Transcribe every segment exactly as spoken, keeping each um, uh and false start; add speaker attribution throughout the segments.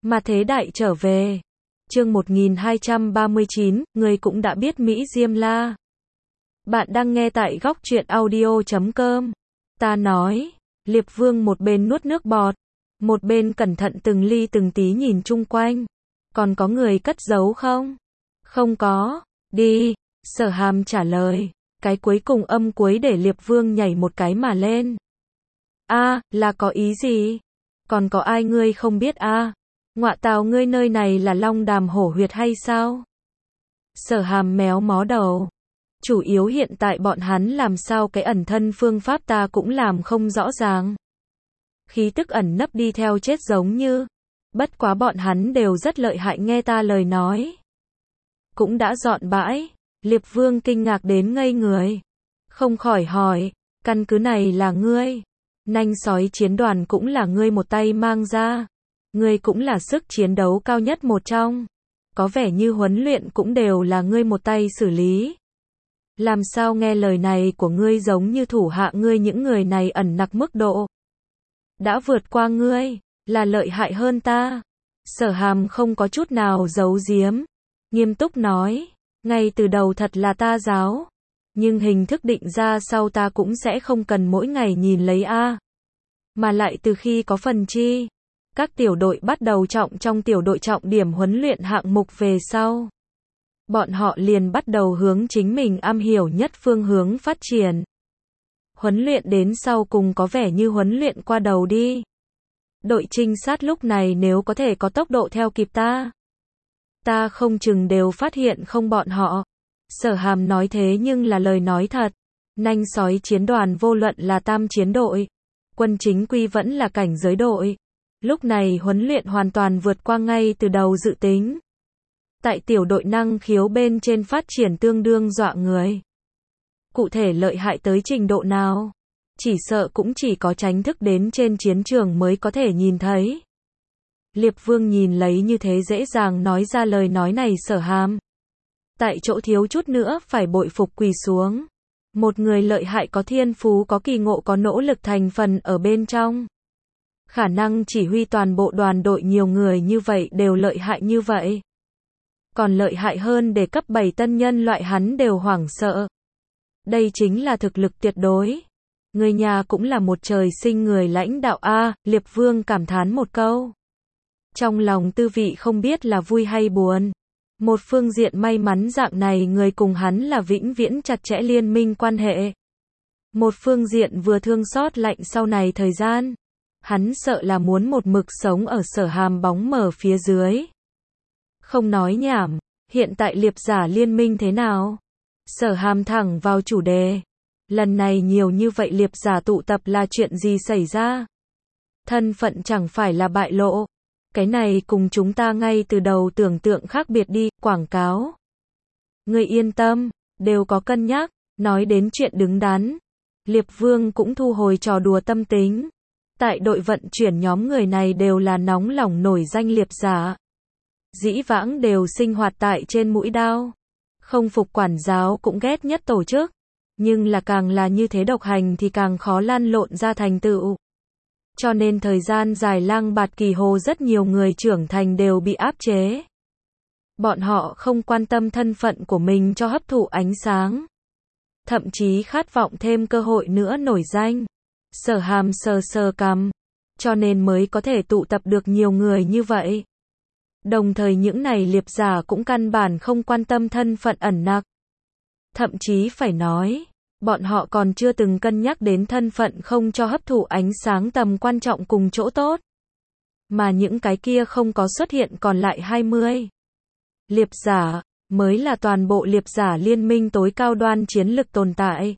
Speaker 1: Mà thế đại trở về. Chương một nghìn hai trăm ba mươi chín, người cũng đã biết Mỹ Diêm La. Bạn đang nghe tại góc truyện audio chấm com. Ta nói, Liệp Vương một bên nuốt nước bọt, một bên cẩn thận từng ly từng tí nhìn chung quanh. Còn có người cất giấu không? Không có. Đi. Sở Hàm trả lời. Cái cuối cùng âm cuối để Liệp Vương nhảy một cái mà lên. A, là có ý gì? Còn có ai ngươi không biết a? À? Ngọa tào ngươi nơi này là Long Đàm Hổ Huyệt hay sao? Sở Hàm méo mó đầu. Chủ yếu hiện tại bọn hắn làm sao cái ẩn thân phương pháp ta cũng làm không rõ ràng. Khí tức ẩn nấp đi theo chết giống như. Bất quá bọn hắn đều rất lợi hại nghe ta lời nói. Cũng đã dọn bãi. Liệp Vương kinh ngạc đến ngây người. Không khỏi hỏi, căn cứ này là ngươi. Nanh sói chiến đoàn cũng là ngươi một tay mang ra. Ngươi cũng là sức chiến đấu cao nhất một trong. Có vẻ như huấn luyện cũng đều là ngươi một tay xử lý. Làm sao nghe lời này của ngươi giống như thủ hạ ngươi những người này ẩn nặc mức độ. Đã vượt qua ngươi, là lợi hại hơn ta. Sở Hàm không có chút nào giấu giếm. Nghiêm túc nói, ngay từ đầu thật là ta giáo. Nhưng hình thức định ra sau ta cũng sẽ không cần mỗi ngày nhìn lấy a. Mà lại từ khi có phần chi. Các tiểu đội bắt đầu trọng trong tiểu đội trọng điểm huấn luyện hạng mục về sau. Bọn họ liền bắt đầu hướng chính mình am hiểu nhất phương hướng phát triển. Huấn luyện đến sau cùng có vẻ như huấn luyện qua đầu đi. Đội trinh sát lúc này nếu có thể có tốc độ theo kịp ta. Ta không chừng đều phát hiện không bọn họ. Sở Hàm nói thế nhưng là lời nói thật. Nanh sói chiến đoàn vô luận là tam chiến đội. Quân chính quy vẫn là cảnh giới đội. Lúc này huấn luyện hoàn toàn vượt qua ngay từ đầu dự tính. Tại tiểu đội năng khiếu bên trên phát triển tương đương dọa người. Cụ thể lợi hại tới trình độ nào? Chỉ sợ cũng chỉ có tránh thức đến trên chiến trường mới có thể nhìn thấy. Liệp Vương nhìn lấy như thế dễ dàng nói ra lời nói này Sở Hàm. Tại chỗ thiếu chút nữa phải bội phục quỳ xuống. Một người lợi hại có thiên phú có kỳ ngộ có nỗ lực thành phần ở bên trong. Khả năng chỉ huy toàn bộ đoàn đội nhiều người như vậy đều lợi hại như vậy. Còn lợi hại hơn để cấp bảy tân nhân loại hắn đều hoảng sợ. Đây chính là thực lực tuyệt đối. Người nhà cũng là một trời sinh người lãnh đạo a, Liệp Vương cảm thán một câu. Trong lòng tư vị không biết là vui hay buồn. Một phương diện may mắn dạng này người cùng hắn là vĩnh viễn chặt chẽ liên minh quan hệ. Một phương diện vừa thương xót lạnh sau này thời gian. Hắn sợ là muốn một mực sống ở Sở Hàm bóng mờ phía dưới. Không nói nhảm, hiện tại liệp giả liên minh thế nào? Sở Hàm thẳng vào chủ đề. Lần này nhiều như vậy liệp giả tụ tập là chuyện gì xảy ra? Thân phận chẳng phải là bại lộ. Cái này cùng chúng ta ngay từ đầu tưởng tượng khác biệt đi, quảng cáo. Ngươi yên tâm, đều có cân nhắc, nói đến chuyện đứng đắn. Liệp Vương cũng thu hồi trò đùa tâm tính. Tại đội vận chuyển nhóm người này đều là nóng lòng nổi danh liệp giả. Dĩ vãng đều sinh hoạt tại trên mũi đao. Không phục quản giáo cũng ghét nhất tổ chức. Nhưng là càng là như thế độc hành thì càng khó lăn lộn ra thành tựu. Cho nên thời gian dài lang bạt kỳ hồ rất nhiều người trưởng thành đều bị áp chế. Bọn họ không quan tâm thân phận của mình cho hấp thụ ánh sáng. Thậm chí khát vọng thêm cơ hội nữa nổi danh. Sở Hàm sờ sờ cằm. Cho nên mới có thể tụ tập được nhiều người như vậy. Đồng thời những này liệp giả cũng căn bản không quan tâm thân phận ẩn nặc. Thậm chí phải nói, bọn họ còn chưa từng cân nhắc đến thân phận không cho hấp thụ ánh sáng tầm quan trọng cùng chỗ tốt. Mà những cái kia không có xuất hiện còn lại hai mươi. Liệp giả, mới là toàn bộ liệp giả liên minh tối cao đoan chiến lực tồn tại.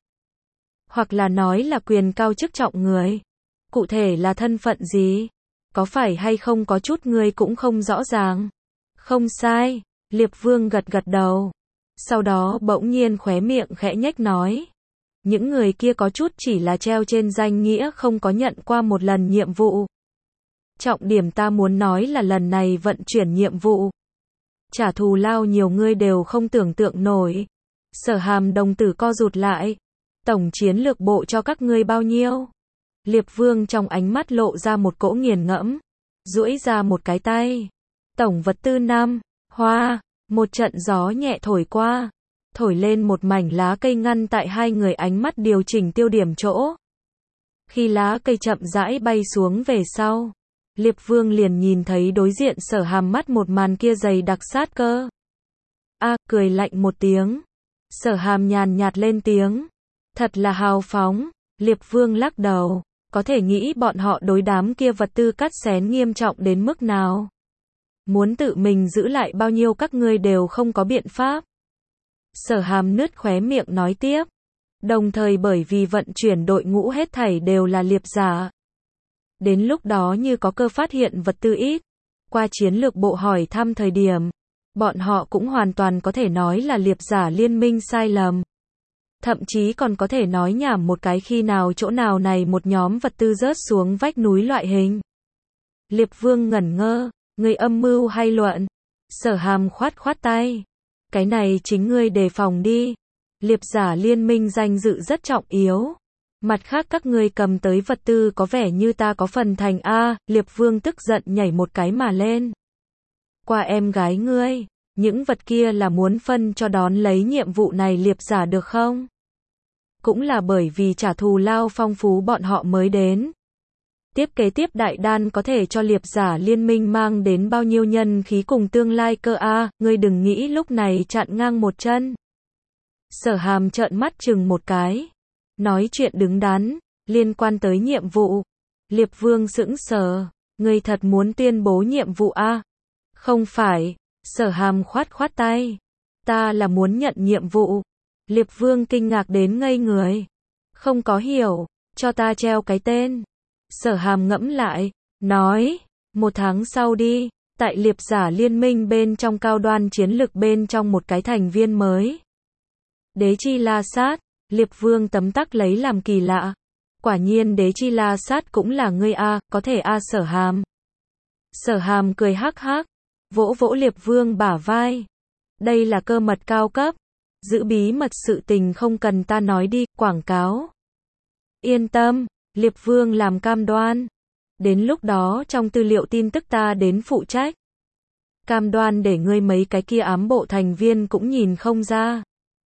Speaker 1: Hoặc là nói là quyền cao chức trọng người. Cụ thể là thân phận gì? Có phải hay không có chút người cũng không rõ ràng. Không sai, Liệp Vương gật gật đầu. Sau đó bỗng nhiên khóe miệng khẽ nhếch nói. Những người kia có chút chỉ là treo trên danh nghĩa không có nhận qua một lần nhiệm vụ. Trọng điểm ta muốn nói là lần này vận chuyển nhiệm vụ. Trả thù lao nhiều người đều không tưởng tượng nổi. Sở Hàm đồng tử co rụt lại. Tổng chiến lược bộ cho các ngươi bao nhiêu? Liệp Vương trong ánh mắt lộ ra một cỗ nghiền ngẫm. Duỗi ra một cái tay. Tổng vật tư năm. Hoa. Một trận gió nhẹ thổi qua, thổi lên một mảnh lá cây ngăn tại hai người ánh mắt điều chỉnh tiêu điểm chỗ. Khi lá cây chậm rãi bay xuống về sau, Liệp Vương liền nhìn thấy đối diện Sở Hàm mắt một màn kia dày đặc sát cơ. A, cười lạnh một tiếng. Sở Hàm nhàn nhạt lên tiếng. Thật là hào phóng. Liệp Vương lắc đầu. Có thể nghĩ bọn họ đối đám kia vật tư cắt xén nghiêm trọng đến mức nào. Muốn tự mình giữ lại bao nhiêu các ngươi đều không có biện pháp. Sở Hàm nứt khóe miệng nói tiếp. Đồng thời bởi vì vận chuyển đội ngũ hết thảy đều là liệp giả. Đến lúc đó như có cơ phát hiện vật tư ít, qua chiến lược bộ hỏi thăm thời điểm, bọn họ cũng hoàn toàn có thể nói là liệp giả liên minh sai lầm. Thậm chí còn có thể nói nhảm một cái khi nào chỗ nào này một nhóm vật tư rớt xuống vách núi loại hình. Liệp Vương ngẩn ngơ, ngươi âm mưu hay luận? Sở Hàm khoát khoát tay. Cái này chính ngươi đề phòng đi. Liệp giả liên minh danh dự rất trọng yếu. Mặt khác các ngươi cầm tới vật tư có vẻ như ta có phần thành A. Liệp Vương tức giận nhảy một cái mà lên. Qua em gái ngươi, những vật kia là muốn phân cho đón lấy nhiệm vụ này liệp giả được không? Cũng là bởi vì trả thù lao phong phú bọn họ mới đến. Tiếp kế tiếp đại đan có thể cho liệp giả liên minh mang đến bao nhiêu nhân khí cùng tương lai cơ A. Ngươi đừng nghĩ lúc này chặn ngang một chân. Sở Hàm trợn mắt chừng một cái. Nói chuyện đứng đắn, liên quan tới nhiệm vụ. Liệp Vương sững sờ. Ngươi thật muốn tuyên bố nhiệm vụ A? Không phải. Sở Hàm khoát khoát tay. Ta là muốn nhận nhiệm vụ. Liệp Vương kinh ngạc đến ngây người. Không có hiểu, cho ta treo cái tên. Sở Hàm ngẫm lại, nói, một tháng sau đi, tại liệp giả liên minh bên trong cao đoan chiến lực bên trong một cái thành viên mới. Đế Chi La Sát, Liệp Vương tấm tắc lấy làm kỳ lạ. Quả nhiên Đế Chi La Sát cũng là ngươi A, có thể A Sở Hàm. Sở Hàm cười hắc hắc, vỗ vỗ Liệp Vương bả vai. Đây là cơ mật cao cấp. Giữ bí mật sự tình không cần ta nói đi, quảng cáo. Yên tâm, Liệp Vương làm cam đoan. Đến lúc đó trong tư liệu tin tức ta đến phụ trách. Cam đoan để ngươi mấy cái kia ám bộ thành viên cũng nhìn không ra.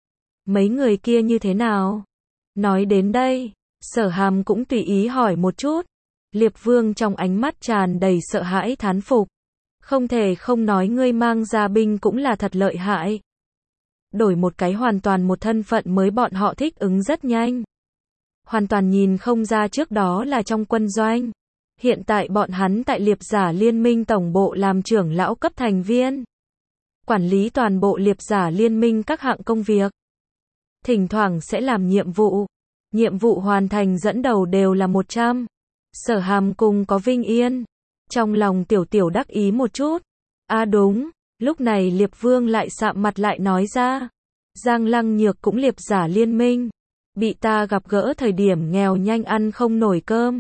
Speaker 1: Mấy người kia như thế nào? Nói đến đây, Sở Hàm cũng tùy ý hỏi một chút. Liệp Vương trong ánh mắt tràn đầy sợ hãi thán phục. Không thể không nói ngươi mang ra binh cũng là thật lợi hại. Đổi một cái hoàn toàn một thân phận mới bọn họ thích ứng rất nhanh. Hoàn toàn nhìn không ra trước đó là trong quân doanh. Hiện tại bọn hắn tại liệp giả liên minh tổng bộ làm trưởng lão cấp thành viên. Quản lý toàn bộ liệp giả liên minh các hạng công việc. Thỉnh thoảng sẽ làm nhiệm vụ. Nhiệm vụ hoàn thành dẫn đầu đều là một trăm. Sở Hàm cùng có Vinh Yên. Trong lòng tiểu tiểu đắc ý một chút. À đúng. Lúc này Liệp Vương lại sạm mặt lại nói ra. Giang Lăng Nhược cũng liệp giả liên minh. Bị ta gặp gỡ thời điểm nghèo nhanh ăn không nổi cơm.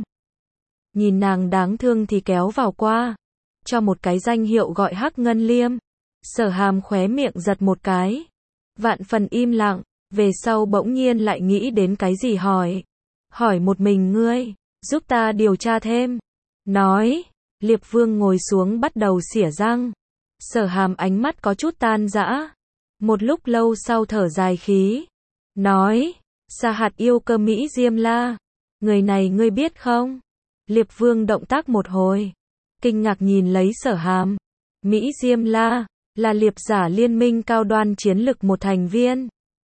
Speaker 1: Nhìn nàng đáng thương thì kéo vào qua. Cho một cái danh hiệu gọi Hắc Ngân Liêm. Sở Hàm khóe miệng giật một cái. Vạn phần im lặng. Về sau bỗng nhiên lại nghĩ đến cái gì hỏi. Hỏi một mình ngươi. Giúp ta điều tra thêm. Nói. Liệp Vương ngồi xuống bắt đầu xỉa răng. Sở Hàm ánh mắt có chút tan rã. Một lúc lâu sau thở dài khí. Nói. Sa hạt yêu cơ Mỹ Diêm La. Người này ngươi biết không? Liệp Vương động tác một hồi. Kinh ngạc nhìn lấy Sở Hàm. Mỹ Diêm La. Là liệp giả liên minh cao đoan chiến lực một thành viên.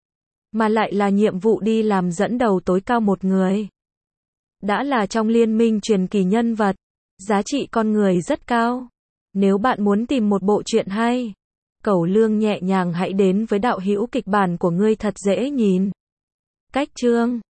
Speaker 1: Mà lại là nhiệm vụ đi làm dẫn đầu tối cao một người. Đã là trong liên minh truyền kỳ nhân vật. Giá trị con người rất cao. Nếu bạn muốn tìm một bộ truyện hay, Cẩu Lương nhẹ nhàng hãy đến với đạo hữu kịch bản của ngươi thật dễ nhìn. Cách chương